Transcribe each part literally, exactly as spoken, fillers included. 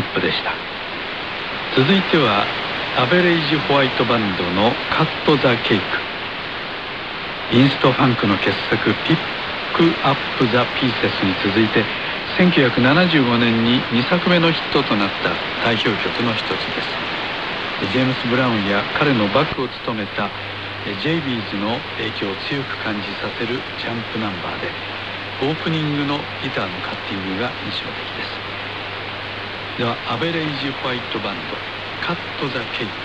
プでした。続いてはアベレージホワイトバンドのカット・ザ・ケイク。インストファンクの傑作ピックアップ・ザ・ピーセスに続いてせんきゅうひゃくななじゅうごねんににさくめのヒットとなった代表曲の一つです。ジェームス・ブラウンや彼のバックを務めたジェイビーズの影響を強く感じさせるジャンプナンバーで、オープニングのギターのカッティングが印象的です。ではアベレージホワイトバンドカット・ザ・ケイク。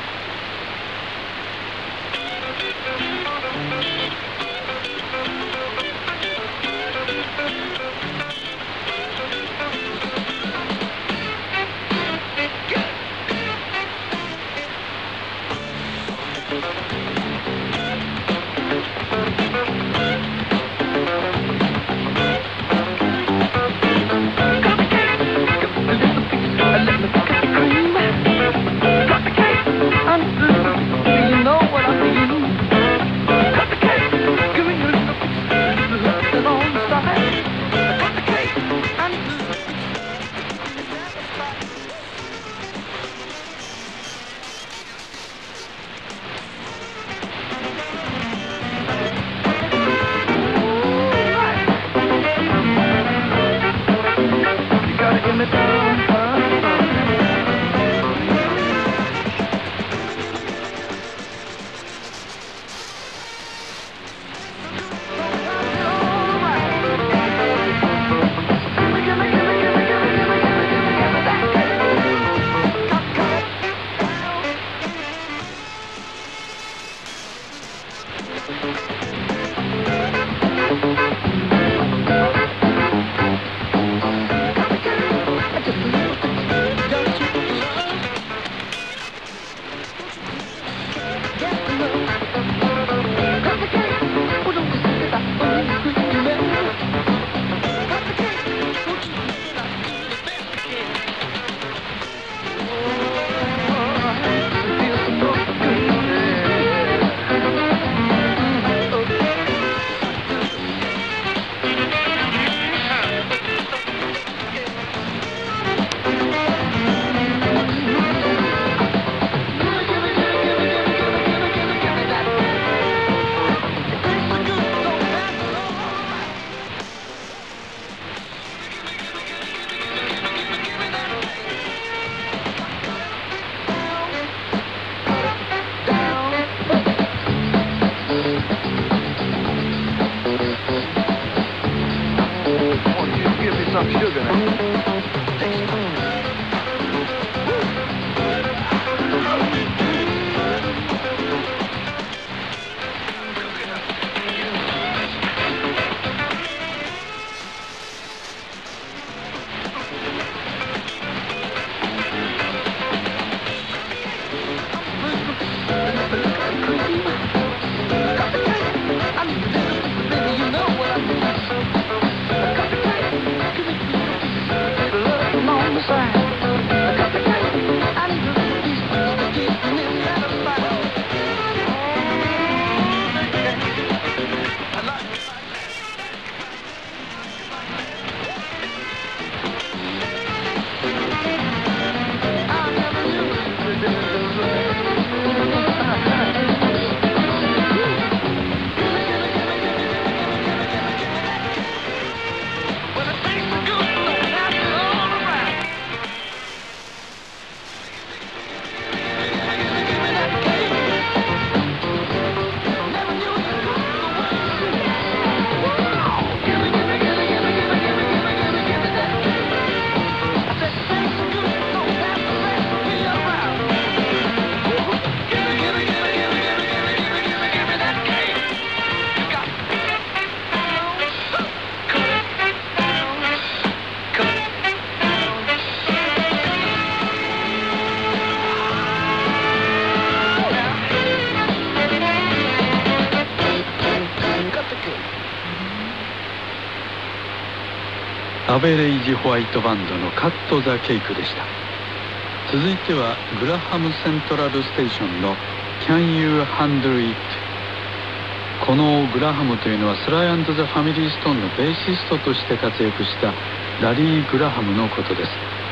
アベレージホワイトバンドのカット・ザ・ケイクでした。続いてはグラハムセントラルステーションの Can You Handle It。 このグラハムというのはスライ&ザ・ファミリーストーンのベーシストとして活躍したラリー・グラハムのことです。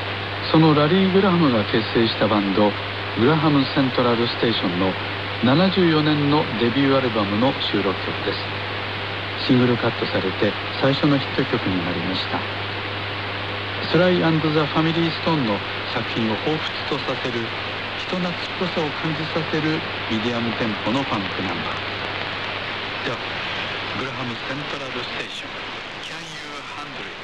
そのラリー・グラハムが結成したバンドグラハム・セントラル・ステーションのななじゅうよねんのデビューアルバムの収録曲です。シングルカットされて最初のヒット曲になりました。スライ&ザ・ファミリー・ストーンの作品を彷彿とさせる人懐っこさを感じさせるミディアムテンポのファンクナンバーでは、グラハム・セントラル・ステーション Can You Handle It?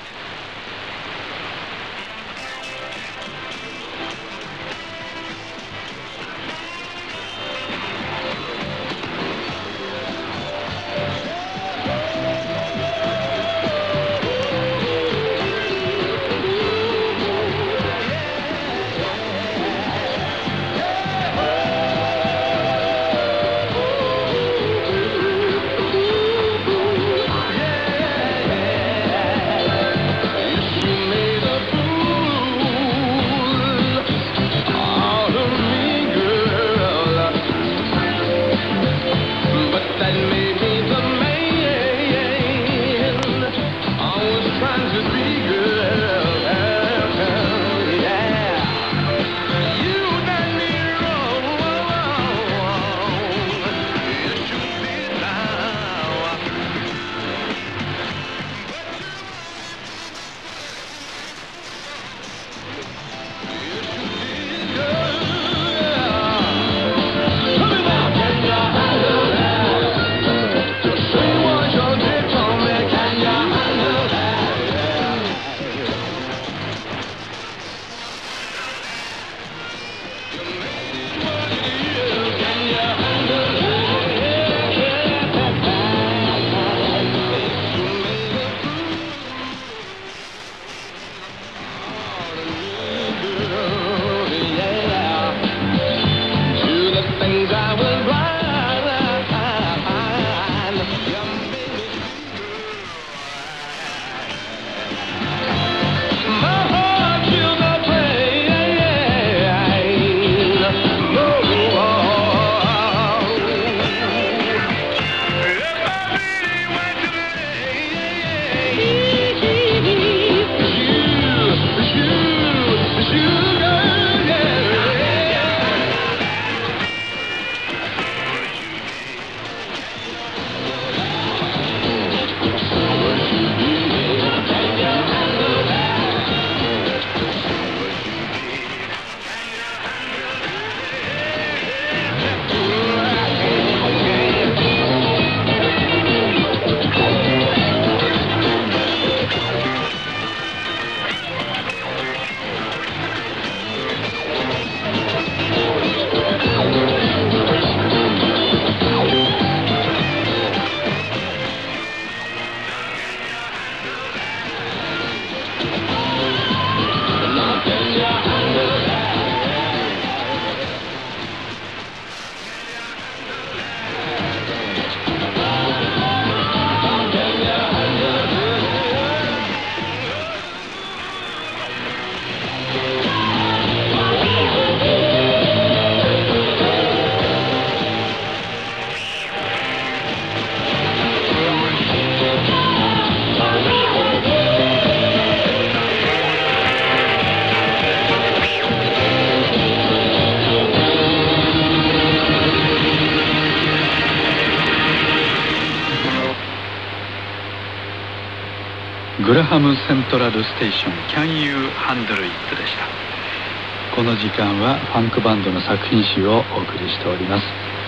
グラハムセントラルステーション Can You Handle It でした。この時間はファンクバンドの作品集をお送りしております。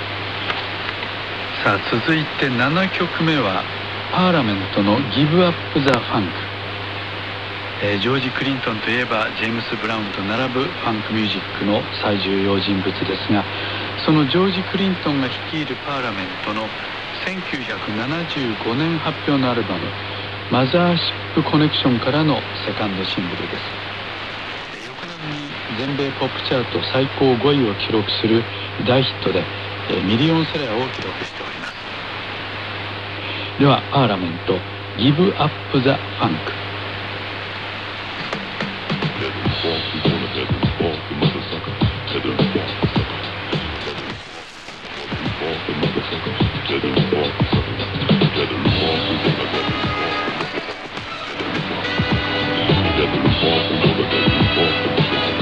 さあ、続いてななきょくめはパーラメントの Give Up the Funk、えー、ジョージ・クリントンといえばジェームス・ブラウンと並ぶファンクミュージックの最重要人物ですが、そのジョージ・クリントンが率いるパーラメントのせんきゅうひゃくななじゅうごねん発表のアルバムマザーシップコネクションからのセカンドシングルです。翌年に全米ポップチャート最高ごいを記録する大ヒットでミリオンセラーを記録しております。ではパーラメント Give Up the Funk。 Get the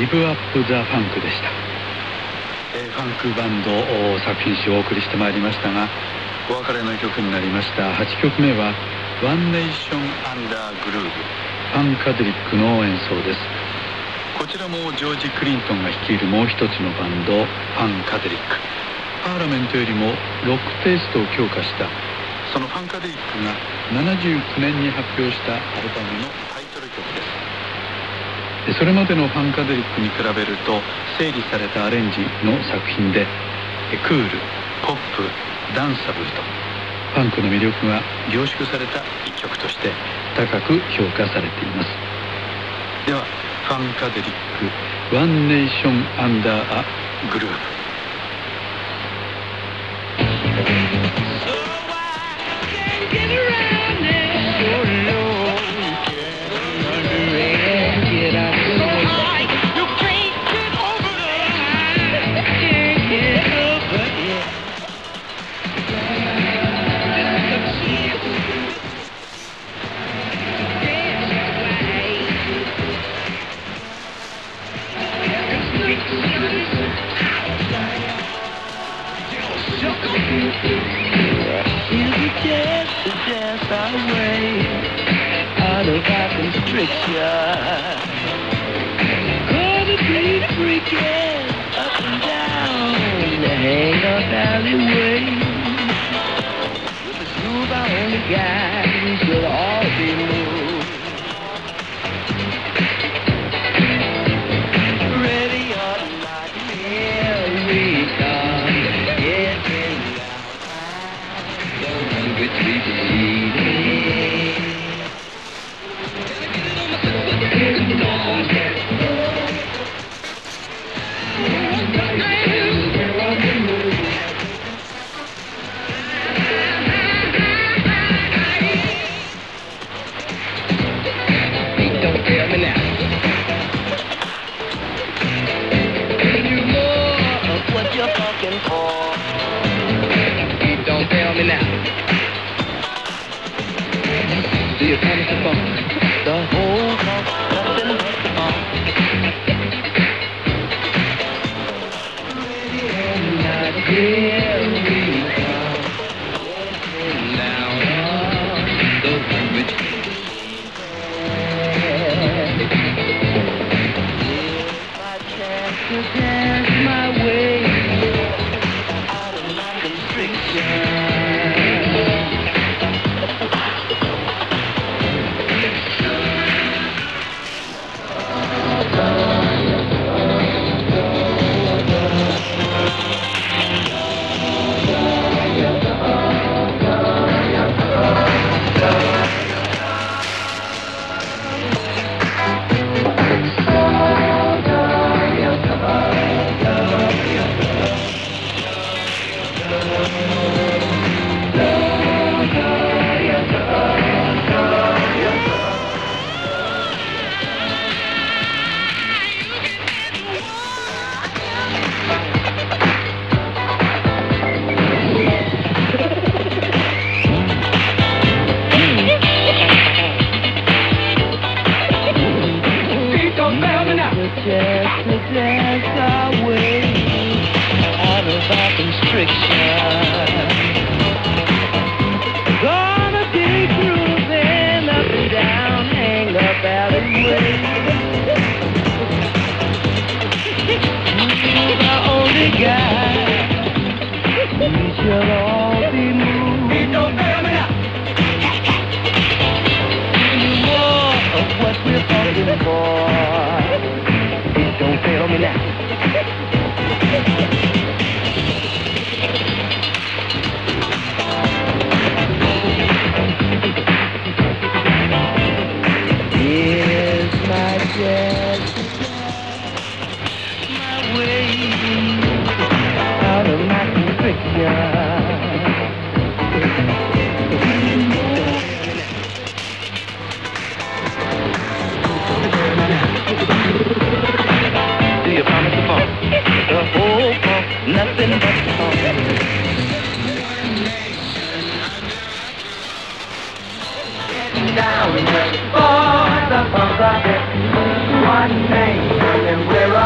ギブアップ・ザ・ファンクでした。えー、ファンクバンド作品集をお送りしてまいりましたが、お別れの曲になりましたはちきょくめはワンネーション・アンダー・グルーブ、ファンカデリックの演奏です。こちらもジョージ・クリントンが率いるもう一つのバンド、ファンカデリック。パーラメントよりもロックテイストを強化したそのファンカデリックがななじゅうきゅうねんに発表したアルバムのタイトル曲です。それまでのファンカデリックに比べると整理されたアレンジの作品で、クール、ポップ、ダンサブルとファンクの魅力が凝縮された一曲として高く評価されています。ではファンカデリック、ワンネーション・アンダー・ア・グルーブ。Gonna be freaking up and down the hang-up alleyway with the groove on the guy. We should all be moved. Ready or not, here we come. Getting down, the which we proceed. The whole talk, nothing but the talk. Not here we come, down on the rich. If I chance to dance my way out of my constriction, gonna be cruising up and down, hang up alleyway. You're the only guy. We shall all be moved. It don't fail me now. More of what we're talking for. It don't fail me now. Nothing but fun. Getting down for the funk of it. One nation and we're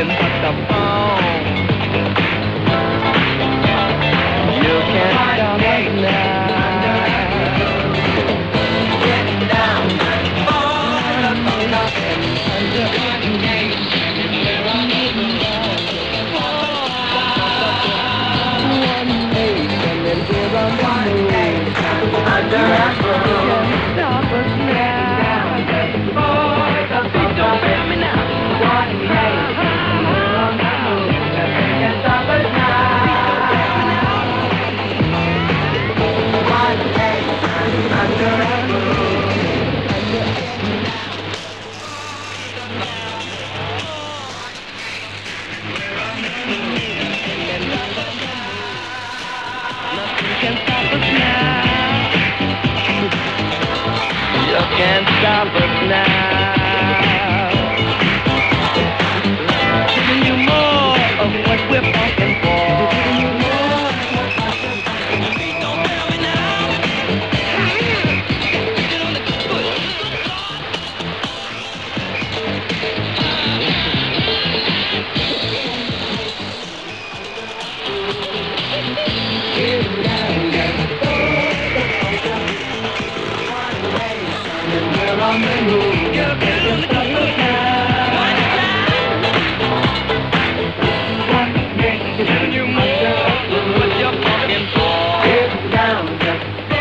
can cut the phone. You can't stop us now. Get down and fall upon us and under we're on the move. One nation and we're on the move. Under our roof. You can't stop us now. Don't fail me now. One nation and we're on the move. Nothing can stop us now. One nation under our roof. Nothing can stop us now. You can't stop us now. Giving you more of what we're fighting for. Giving you more. Don't tell me now. Get on the foot. We're on the move. You can't stop us now. Giving you more of what you're fighting for. Get down, just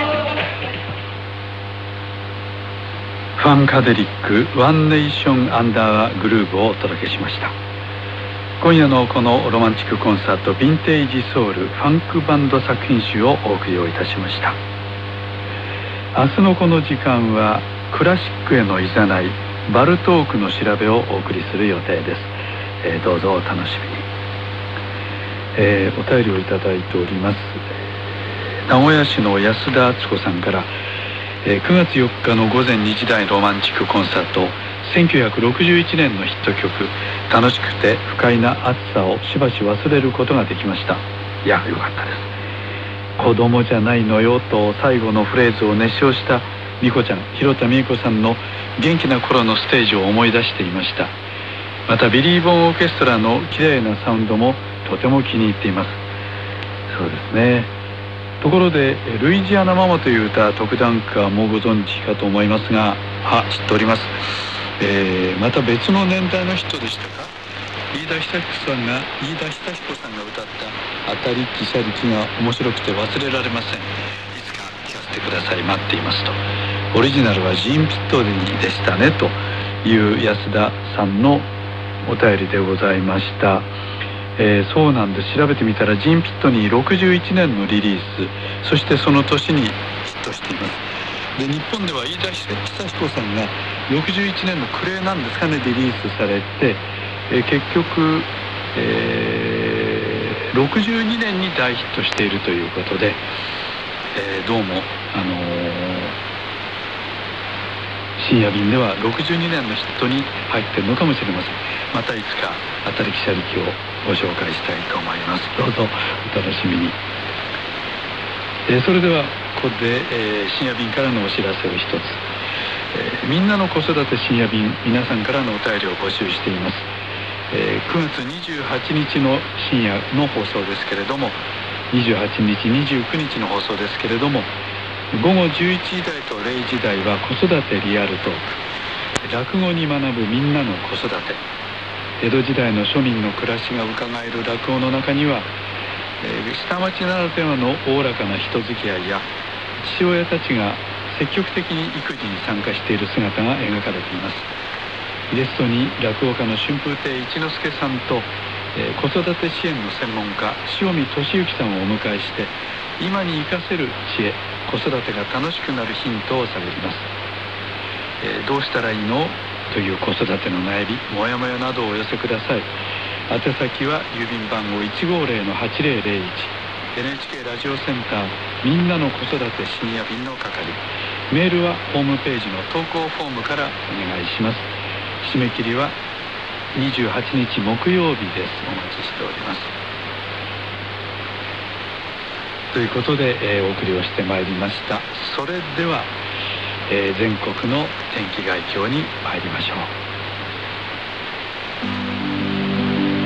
ファンカデリックワンネーションアンダーグルーヴをお届けしました。今夜のこのロマンチックコンサートヴィンテージソウルファンクバンド作品集をお送りをいたしました。明日のこの時間はクラシックへのいざないバルトークの調べをお送りする予定です。えー、どうぞお楽しみに。えー、お便りをいただいております。名古屋市の安田敦子さんから、えー、くがつよっかの午前にじ台ロマンチックコンサート、せんきゅうひゃくろくじゅういちねんのヒット曲、楽しくて不快な暑さをしばし忘れることができました。いや、よかったです。子供じゃないのよと最後のフレーズを熱唱した美子ちゃん、広田美恵子さんの元気な頃のステージを思い出していました。またビリー・ボンオーケストラの綺麗なサウンドもとても気に入っています。そうですね。ところでルイジアナママという歌、特段歌もご存知かと思いますが、あ、知っております。えー、また別の年代の人でしたか。飯田久彦さんが飯田久彦さんが歌った「当たりきしゃりき」が面白くて忘れられません。いつか聞かせてください、待っていますと。オリジナルはジーン・ピットリーでしたねという安田さんのお便りでございました。えー、そうなんです。調べてみたらジーン・ピットニーろくじゅういちねんのリリース、そしてその年にヒットしています。で、日本では飯田久彦さんがろくじゅういちねんの暮れなんですかね、リリースされて、えー、結局、えー、ろくじゅうにねんに大ヒットしているということで、えー、どうも、あのー、深夜便ではろくじゅうにねんのヒットに入っているのかもしれません。またいつか当たりきしゃりきをご紹介したいと思います。どうぞお楽しみに。えー、それではここで、えー、深夜便からのお知らせを一つ、えー、みんなの子育て深夜便、皆さんからのお便りを募集しています。えー、くがつにじゅうはちにちの深夜の放送ですけれども、にじゅうはちにち、にじゅうくにちの放送ですけれども、ごごじゅういちじ台とれいじ台は子育てリアルトーク、落語に学ぶみんなの子育て、江戸時代の庶民の暮らしが伺える落語の中には、えー、下町ならではのおおらかな人付き合いや父親たちが積極的に育児に参加している姿が描かれています。ゲストに落語家の春風亭一之輔さんと、えー、子育て支援の専門家塩見俊之さんをお迎えして、今に生かせる知恵、子育てが楽しくなるヒントを探ります。えー、どうしたらいいのという子育ての悩み、もやもやなどをお寄せください。宛先は郵便番号 いちごぜろのはちぜろぜろいち、 エヌエイチケー ラジオセンターみんなの子育て深夜便の係。メールはホームページの投稿フォームからお願いします。締め切りはにじゅうはちにち木曜日です。お待ちしております。ということで、えー、お送りをしてまいりました。それでは、えー、全国の天気概況に参りましょう。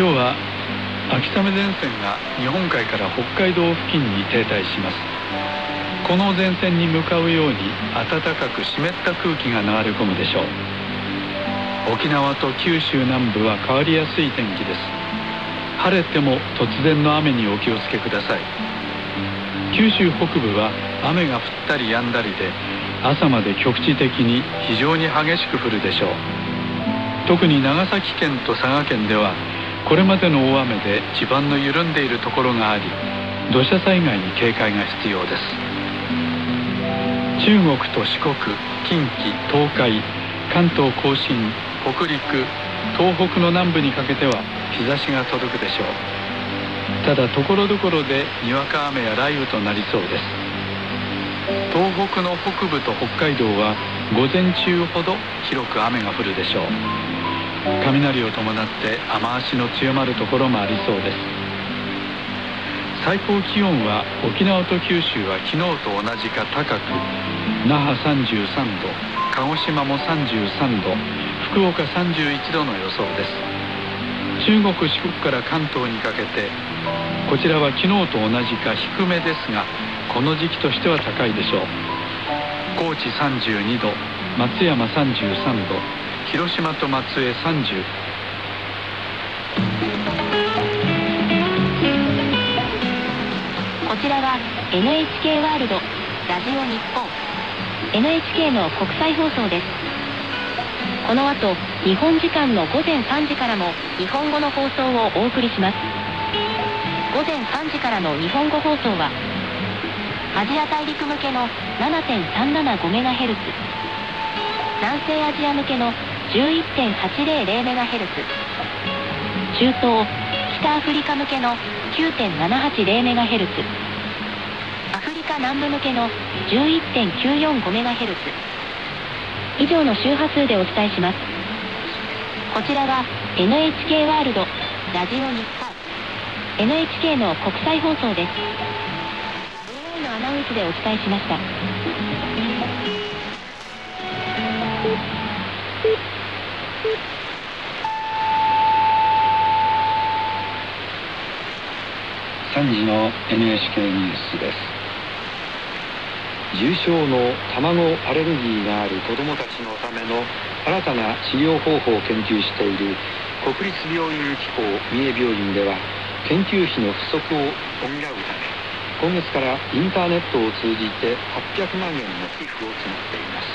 今日は秋雨前線が日本海から北海道付近に停滞します。この前線に向かうように暖かく湿った空気が流れ込むでしょう。沖縄と九州南部は変わりやすい天気です。晴れても突然の雨にお気をつけください。九州北部は雨が降ったり止んだりで、朝まで局地的に非常に激しく降るでしょう。特に長崎県と佐賀県ではこれまでの大雨で地盤の緩んでいるところがあり、土砂災害に警戒が必要です。中国と四国、近畿、東海、関東甲信、北陸、東北の南部にかけては日差しが届くでしょう。ただところどころでにわか雨や雷雨となりそうです。東北の北部と北海道は午前中ほど広く雨が降るでしょう。雷を伴って雨足の強まるところもありそうです。最高気温は沖縄と九州は昨日と同じか高く、那覇さんじゅうさんど、鹿児島もさんじゅうさんど、福岡さんじゅういちどの予想です。中国四国から関東にかけて、こちらは昨日と同じか低めですが、この時期としては高いでしょう。高知さんじゅうにど、松山さんじゅうさんど、広島と松江さんじゅう。 こちらは エヌエイチケー ワールドラジオ日本 エヌエイチケー の国際放送です。この後日本時間のごぜんさんじからも日本語の放送をお送りします。ごぜんさんじからの日本語放送はアジア大陸向けの ななてんさんななごメガヘルツ、 南西アジア向けの じゅういってんはちぜろぜろメガヘルツ、 中東北アフリカ向けの きゅうてんななはちぜろメガヘルツ、 アフリカ南部向けの じゅういってんきゅうよんごメガヘルツ。 以上の周波数でお伝えします。こちらは エヌエイチケー ワールドラジオ日本 エヌエイチケー の国際放送です。 エーアイ のアナウンスでお伝えしました。 さんじの エヌエイチケー ニュースです。重症の卵アレルギーがある子どもたちのための新たな治療方法を研究している国立病院機構三重病院では、研究費の不足を補うため今月からインターネットを通じてはっぴゃくまんえんの寄付を募っています。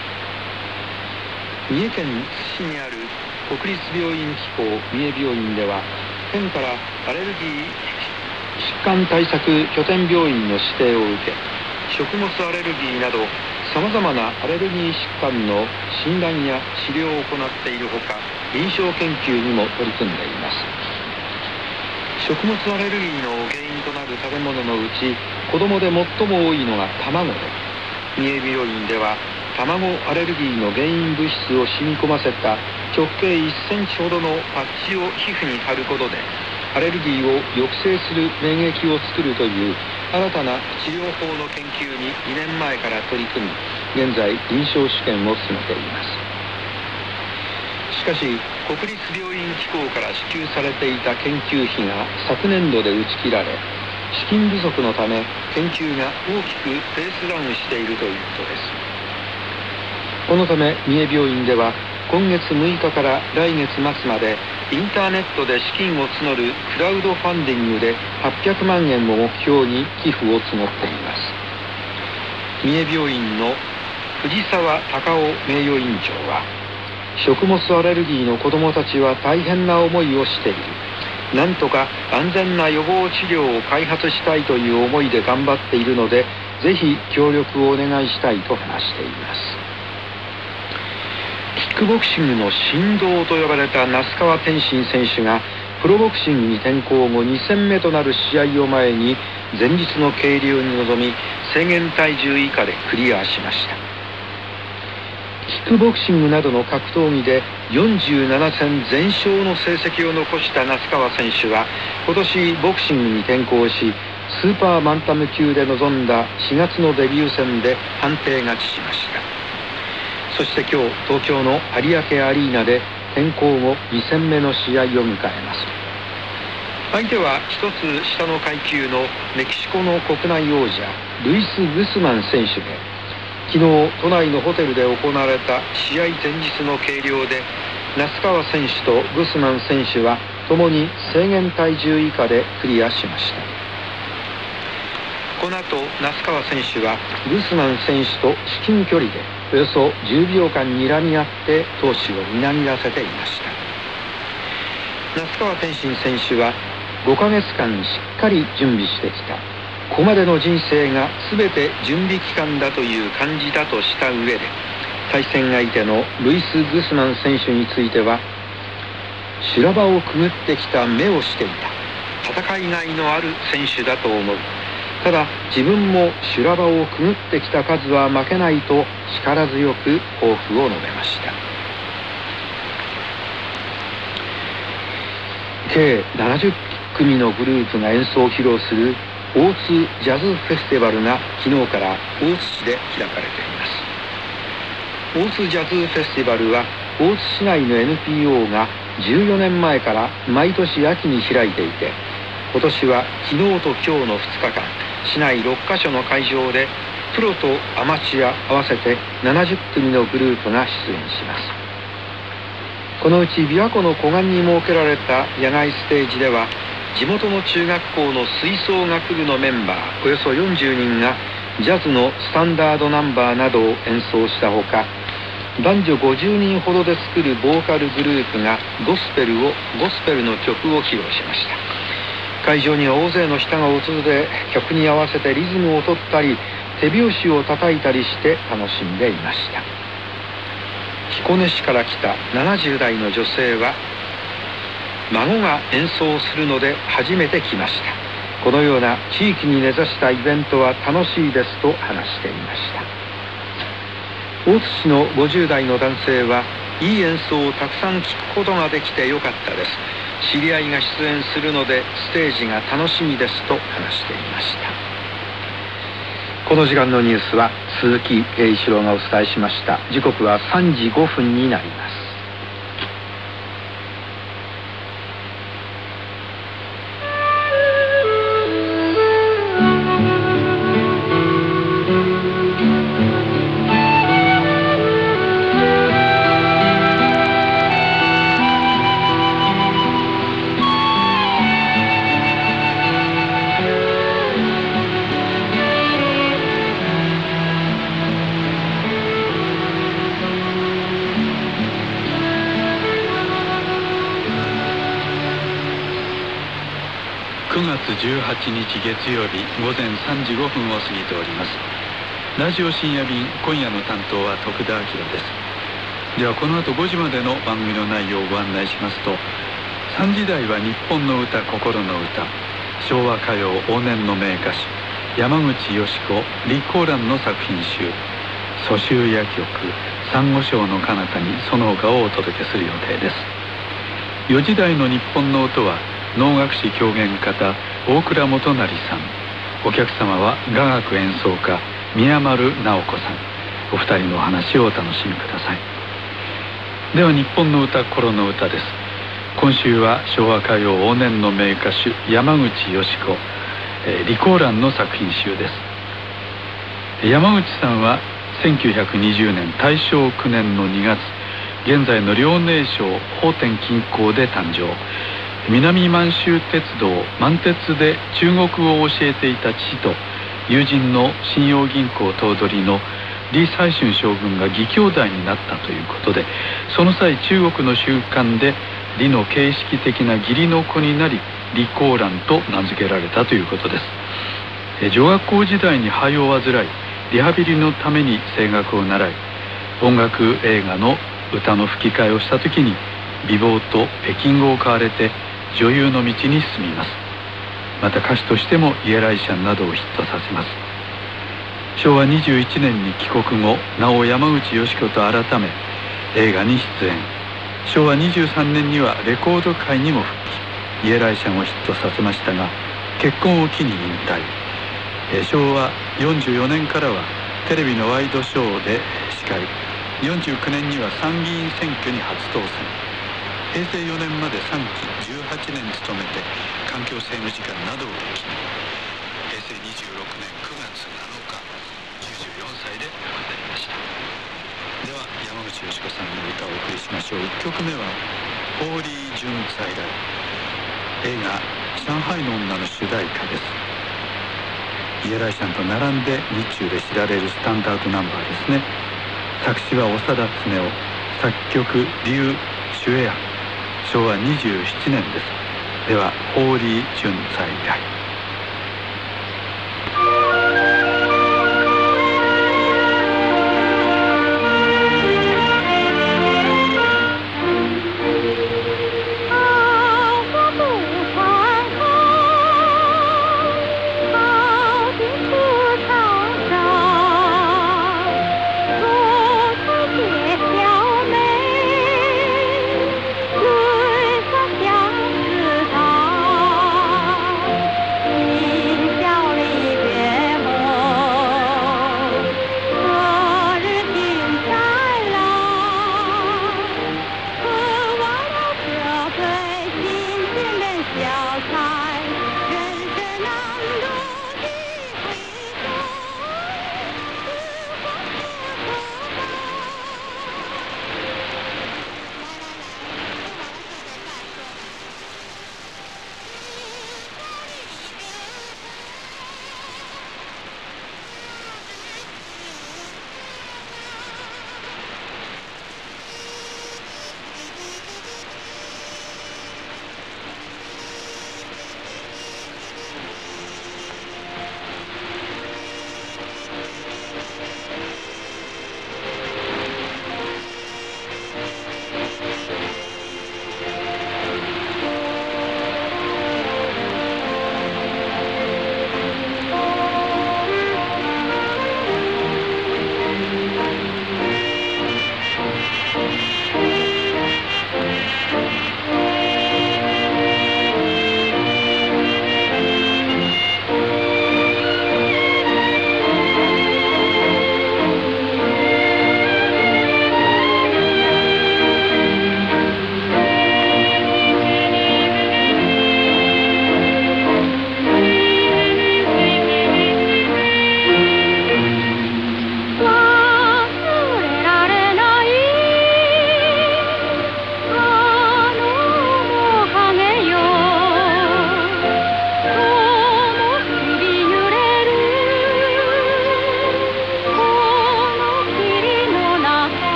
三重県津市にある国立病院機構三重病院では、県からアレルギー疾患対策拠点病院の指定を受け、食物アレルギーなどさまざまなアレルギー疾患の診断や治療を行っているほか、臨床研究にも取り組んでいます。食物アレルギーの原因となる食べ物のうち、子どもで最も多いのが卵で、三重病院では卵アレルギーの原因物質を染み込ませた直径いっセンチほどのパッチを皮膚に貼ることでアレルギーを抑制する免疫を作るという新たな治療法の研究ににねんまえから取り組み、現在臨床試験を進めています。しかし国立病院機構から支給されていた研究費が昨年度で打ち切られ、資金不足のため研究が大きくペースダウンしているということです。このため三重病院では今月むいかから来月末までインターネットで資金を募るクラウドファンディングではっぴゃくまんえんを目標に寄付を募っています。三重病院の藤沢隆夫名誉院長は、食物アレルギーの子どもたちは大変な思いをしている。なんとか安全な予防治療を開発したいという思いで頑張っているので、ぜひ協力をお願いしたいと話しています。キックボクシングの神童と呼ばれた那須川天心選手がプロボクシングに転向後に戦目となる試合を前に前日の計量に臨み、制限体重以下でクリアしました。キックボクシングなどの格闘技でよんじゅうななせん全勝の成績を残した那須川選手は今年ボクシングに転向し、スーパーバンタム級で臨んだしがつのデビュー戦で判定勝ちしました。そして今日東京の有明アリーナで転向後に戦目の試合を迎えます。 相手は一つ下の階級のメキシコの国内王者ルイス・グスマン選手で、昨日都内のホテルで行われた試合前日の計量で那須川選手とグスマン選手はともに制限体重以下でクリアしました。この後那須川選手はグスマン選手と至近距離でおよそじゅうびょうかん睨み合って闘志をみなぎらせていました。那須川天心選手はごかげつかんしっかり準備してきた、ここまでの人生が全て準備期間だという感じだとした上で、対戦相手のルイス・グスマン選手については、修羅場をくぐってきた目をしていた、戦いがいのある選手だと思う、ただ自分も修羅場をくぐってきた数は負けないと力強く抱負を述べました。計ななじゅっくみのグループが演奏を披露する大津ジャズフェスティバルが昨日から大津市で開かれています。大津ジャズフェスティバルは大津市内の エヌピーオー がじゅうよねんまえから毎年秋に開いていて、今年は昨日と今日のふつかかん、市内ろっかしょの会場でプロとアマチュア合わせてななじゅっくみのグループが出演します。このうち琵琶湖の湖岸に設けられた野外ステージでは、地元の中学校の吹奏楽部のメンバーおよそよんじゅうにんがジャズのスタンダードナンバーなどを演奏したほか、男女ごじゅうにんほどで作るボーカルグループがゴスペルをゴスペルの曲を披露しました。会場には大勢の人が訪れ、曲に合わせてリズムを取ったり手拍子を叩いたりして楽しんでいました。彦根市から来たななじゅうだいの女性は、孫が演奏するので初めて来ました。このような地域に根ざしたイベントは楽しいですと話していました。大津市のごじゅうだいの男性は、いい演奏をたくさん聴くことができてよかったです。知り合いが出演するのでステージが楽しみですと話していました。この時間のニュースは鈴木栄一郎がお伝えしました。時刻はさんじごふんになります。くがつじゅうはちにち月曜日午前さんじごふんを過ぎております。ラジオ深夜便、今夜の担当は徳田明です。ではこの後ごじまでの番組の内容をご案内しますと、さんじ台は日本の歌、心の歌、昭和歌謡往年の名歌手山口淑子、李香蘭の作品集、蘇州夜曲、サンゴ礁の彼方にその他をお届けする予定です。よじ台の日本の音は能楽師狂言方大倉元就さん、お客様は雅楽演奏家宮丸直子さん、お二人のお話をお楽しみください。では日本の歌、心の歌です。今週は昭和歌謡往年の名歌手山口淑子、えー、李香蘭の作品集です。山口さんはせんきゅうひゃくにじゅうねん大正くねんのにがつ、現在の遼寧省奉天近郊で誕生。南満州鉄道満鉄で中国語を教えていた父と友人の信用銀行頭取の李彩春将軍が義兄弟になったということで、その際中国の習慣で李の形式的な義理の子になり李香蘭と名付けられたということです。女学校時代に肺を患い、リハビリのために声楽を習い、音楽映画の歌の吹き替えをした時に美貌と北京語を買われて女優の道に進みます。また歌手としてもイエライシャンなどをヒットさせます。しょうわにじゅういちねんに帰国後、なお山口淑子と改め映画に出演。しょうわにじゅうさんねんにはレコード界にも復帰、イエライシャンをヒットさせましたが、結婚を機に引退。しょうわよんじゅうよねんからはテレビのワイドショーで司会、よんじゅうきゅうねんには参議院選挙に初当選。へいせいよねんまでさんきじゅうはちねん務めて、 環境性の時間などを機にへいせいにじゅうろくねんくがつなのかきゅうじゅうよんさいで亡くなりました。では山口淑子さんの歌をお送りしましょう。いっきょくめはホーリー純在来、映画上海の女の主題歌です。イエライシャンと並んで日中で知られるスタンダードナンバーですね。作詞は長田恒夫、作曲劉主演、しょうわにじゅうななねんです。ではホーリー純在来。 泪洒相思塘。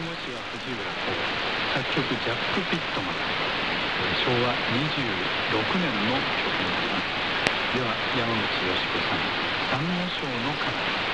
語詞は藤浦公、作曲ジャック・ピットマン。しょうわにじゅうろくねんの曲になります。では山口淑子さん、サンゴ礁の彼方。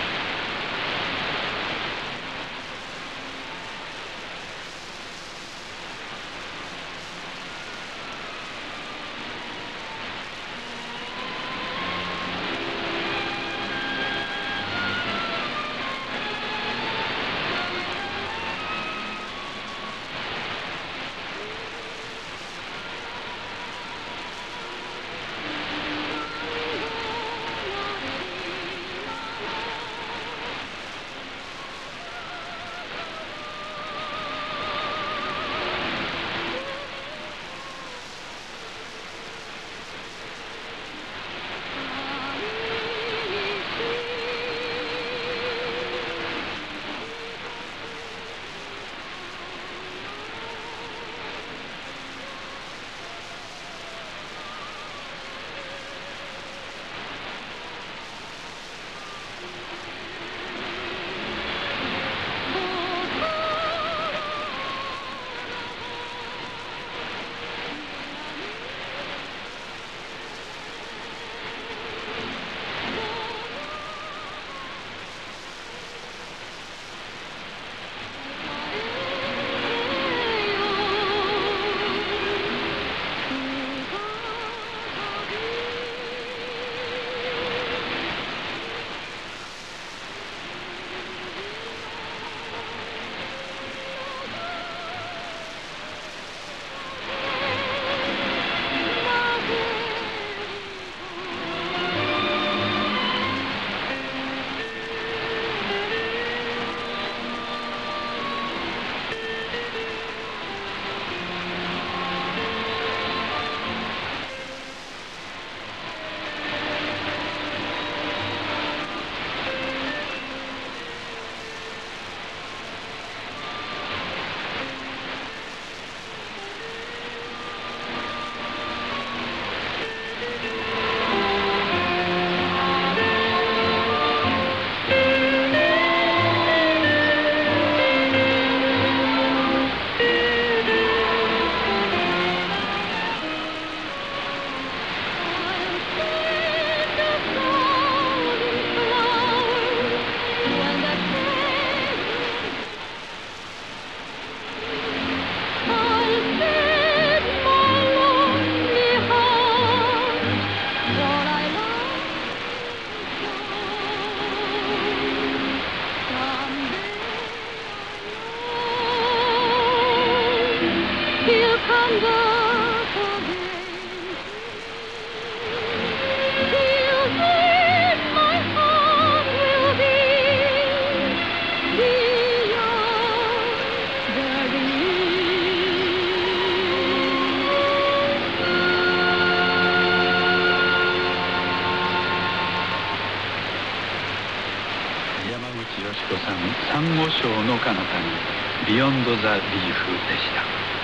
サンゴ礁の彼方にビヨンド・ザ・リーフでした。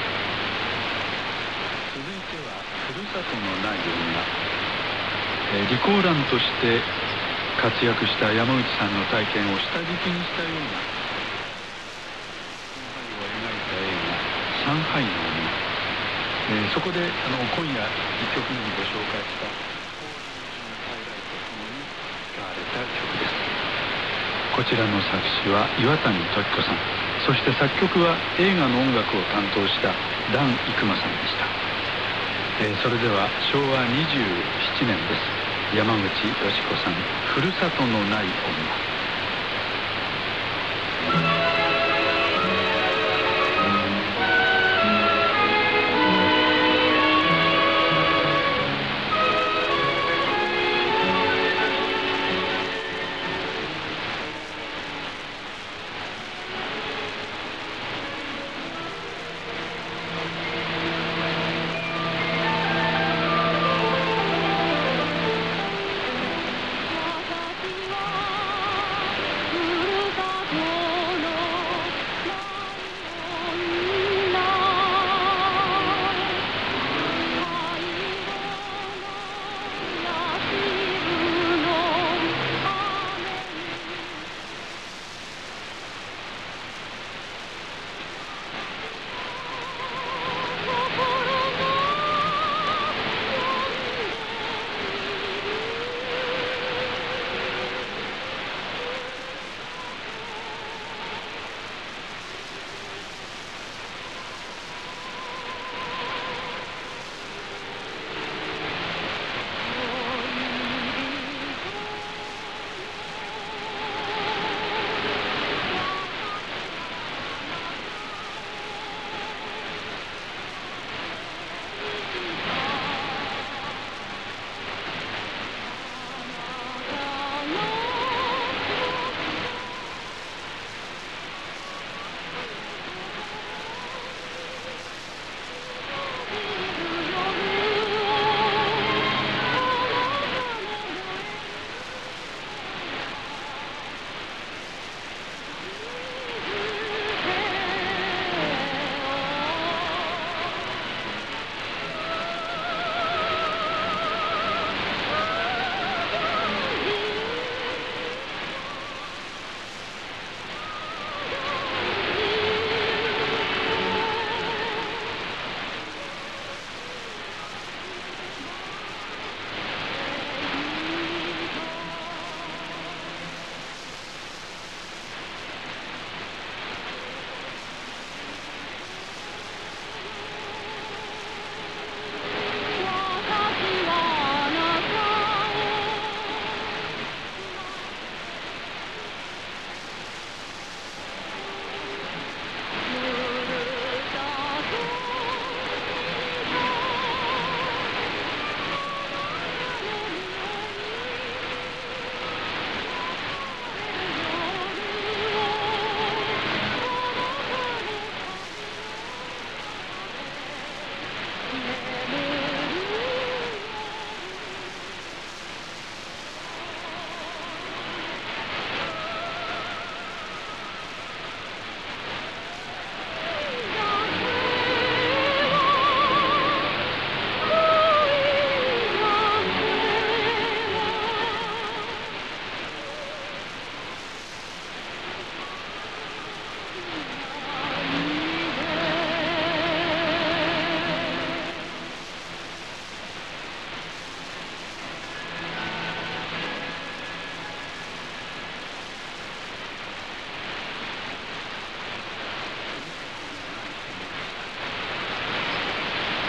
続いてはふるさとのない女、リコーランとして活躍した山口さんの体験を下敷きにしたような上海を描いた映画「上海の女」、えー、そこであの今夜いっきょくめにご紹介した「ハイライト」ともに使われた曲です。こちらの作詞は岩谷時子さん、そして作曲は映画の音楽を担当したダン・イクマさんでした。えー、それではしょうわにじゅうななねんです。山口淑子さん、ふるさとのない女。 「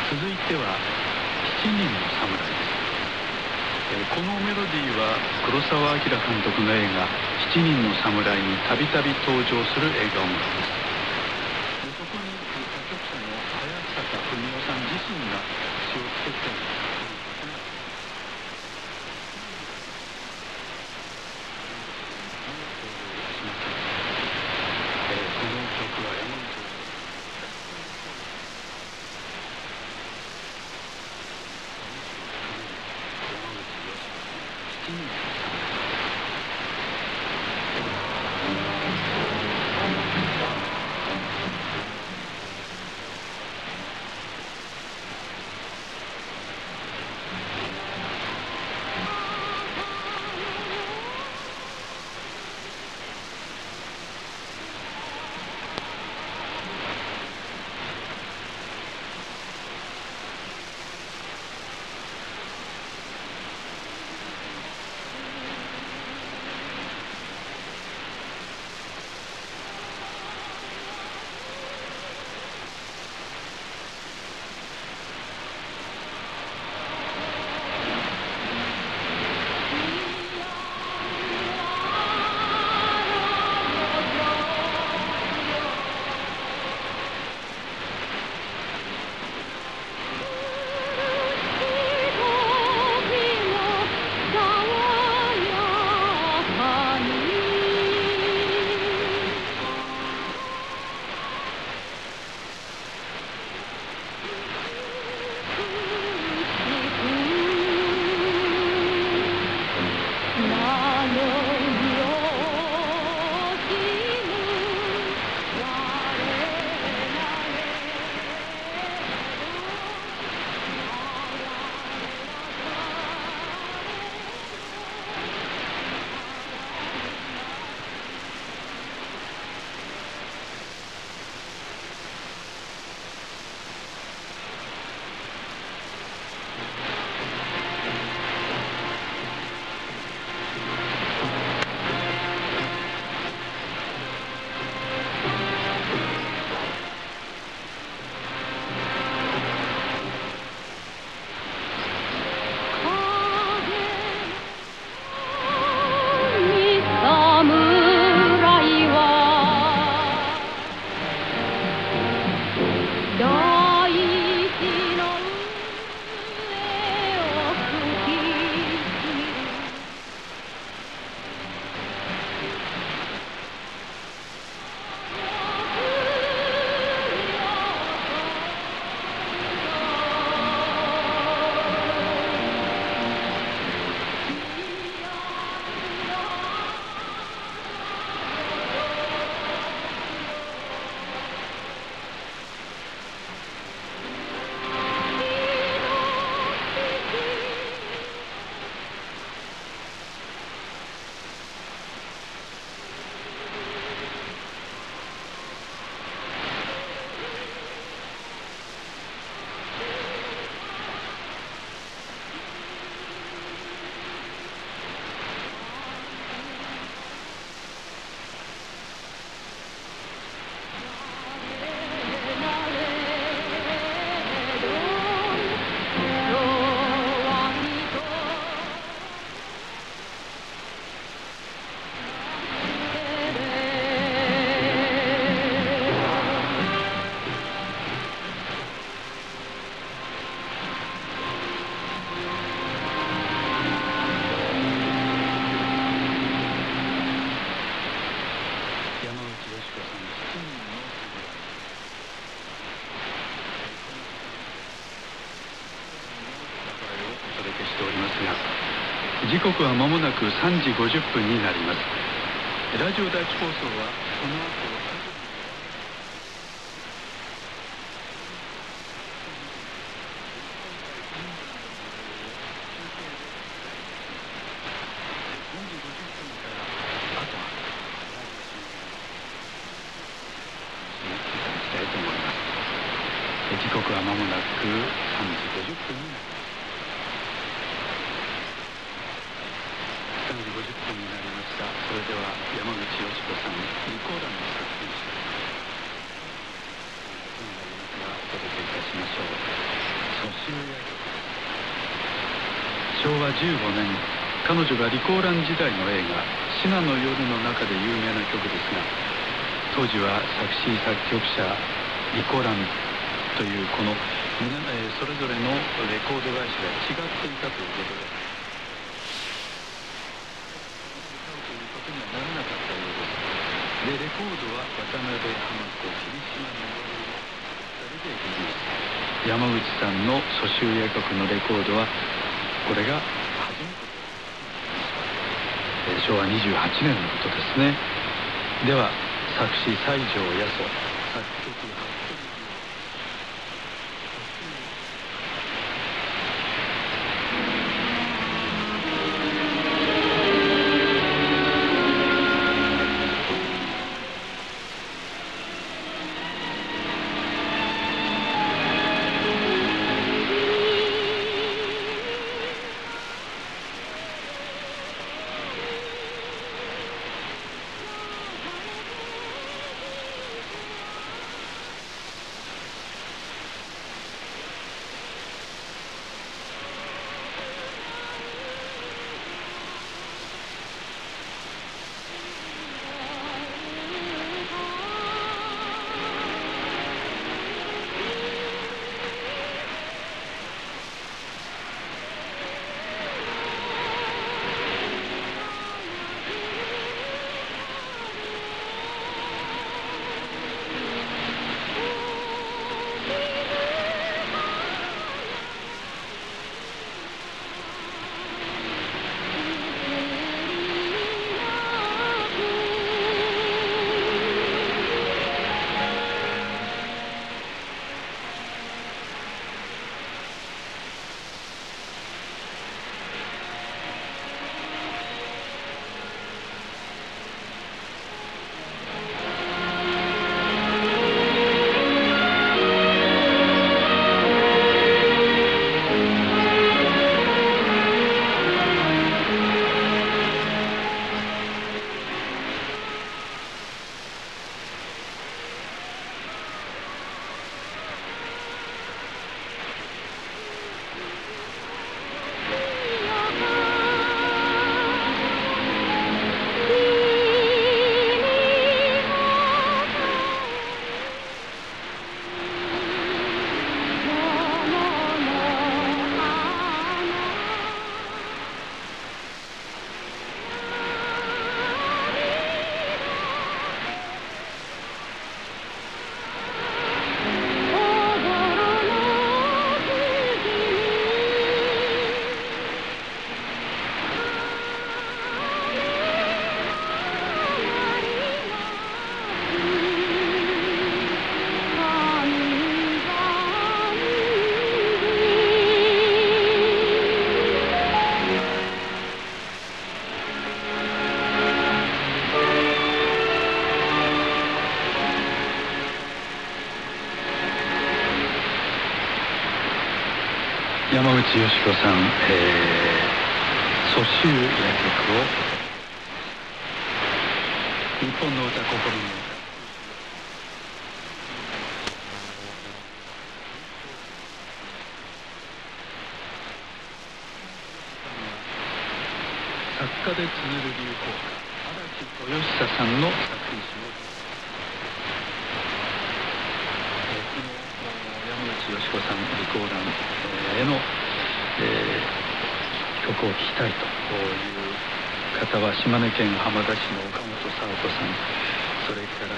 続いてはしちにんの侍です。えーこのメロディーは黒澤明監督の映画「しちにんの侍」にたびたび登場する映画音楽です。でそこに作曲者の早坂文夫さん自身が詞をつけてえーこの曲は山口しちにんの侍時刻は間もなくさんじごじゅっぷんになります。ラジオ第一放送はこの後時刻は間もなくさんじごじゅっぷんになります。さんじごじゅっぷんになりました。それでは山口淑子さん、ニコーラの作品集になりますがお届けいたしましょう。 蘇州夜曲。しょうわじゅうごねん、彼女がリコーラン時代の映画「シナの夜」の中で有名な曲ですが、当時は作詞作曲者リコーランというこの、えー、それぞれのレコード会社が違っていたということで、歌うということにはならなかったようです。で、レコードは渡辺浜子、霧島のふたりでリリース。山口さんの蘇州夜曲のレコードはこれが初めてで、しょうわにじゅうはちねんのことですね。では作詞西条八十、作曲服部山口淑子さん、えー、蘇州夜曲を日本の歌、心の歌。作家で綴る流行歌、荒木豊久さんの作品集を、えー、この山口淑子さんリコーランへの、えー、曲を聴きたいという方は島根県浜田市の岡本沙穂子さん、それから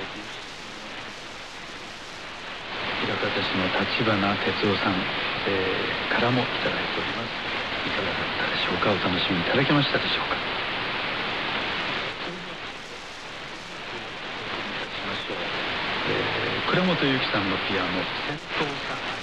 枚方市の立花哲夫さん、えー、からもいただいております。いかがだったでしょうか。お楽しみいただけましたでしょうか。えー、倉本由紀さんのピアノ「戦闘さん」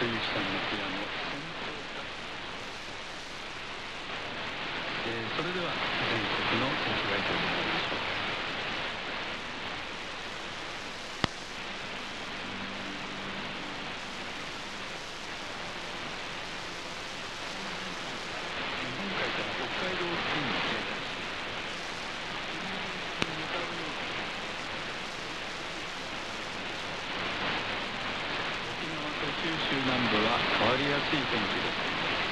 正幸さんのピアノ、えー、それでは全国の天気概況になりましょう。日本海から北海道付近に停滞し、向かうように沖縄と九州南部は変わりやすい天気です。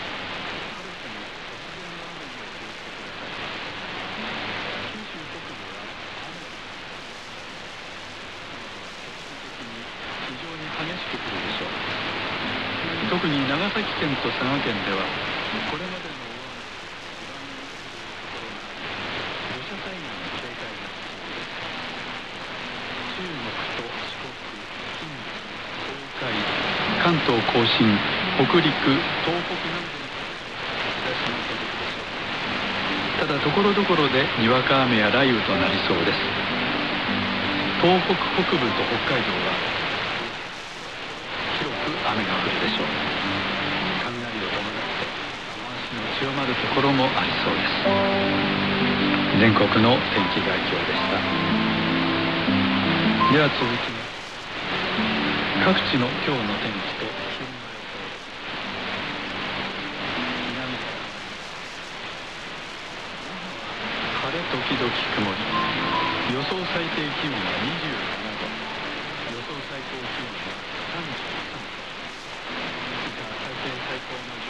特に長崎県と佐賀県ではこれまでの大雨で土砂災害の警戒が必要です。中国と四国、近畿、東海、関東甲信、北陸、東北南部に日差しが届くでしょう。ただところどころでにわか雨や雷雨となりそうです。東北北部と北海道は広く雨が降るでしょう。雷を伴って雨足の強まるところもありそうです。全国の天気概況でした。では続きます。各地の今日の天気と気温の予想です。南から晴れ時々曇り、予想最低気温はにじゅうななど、予想最高気温はさんじゅうさんど。以下最低最高の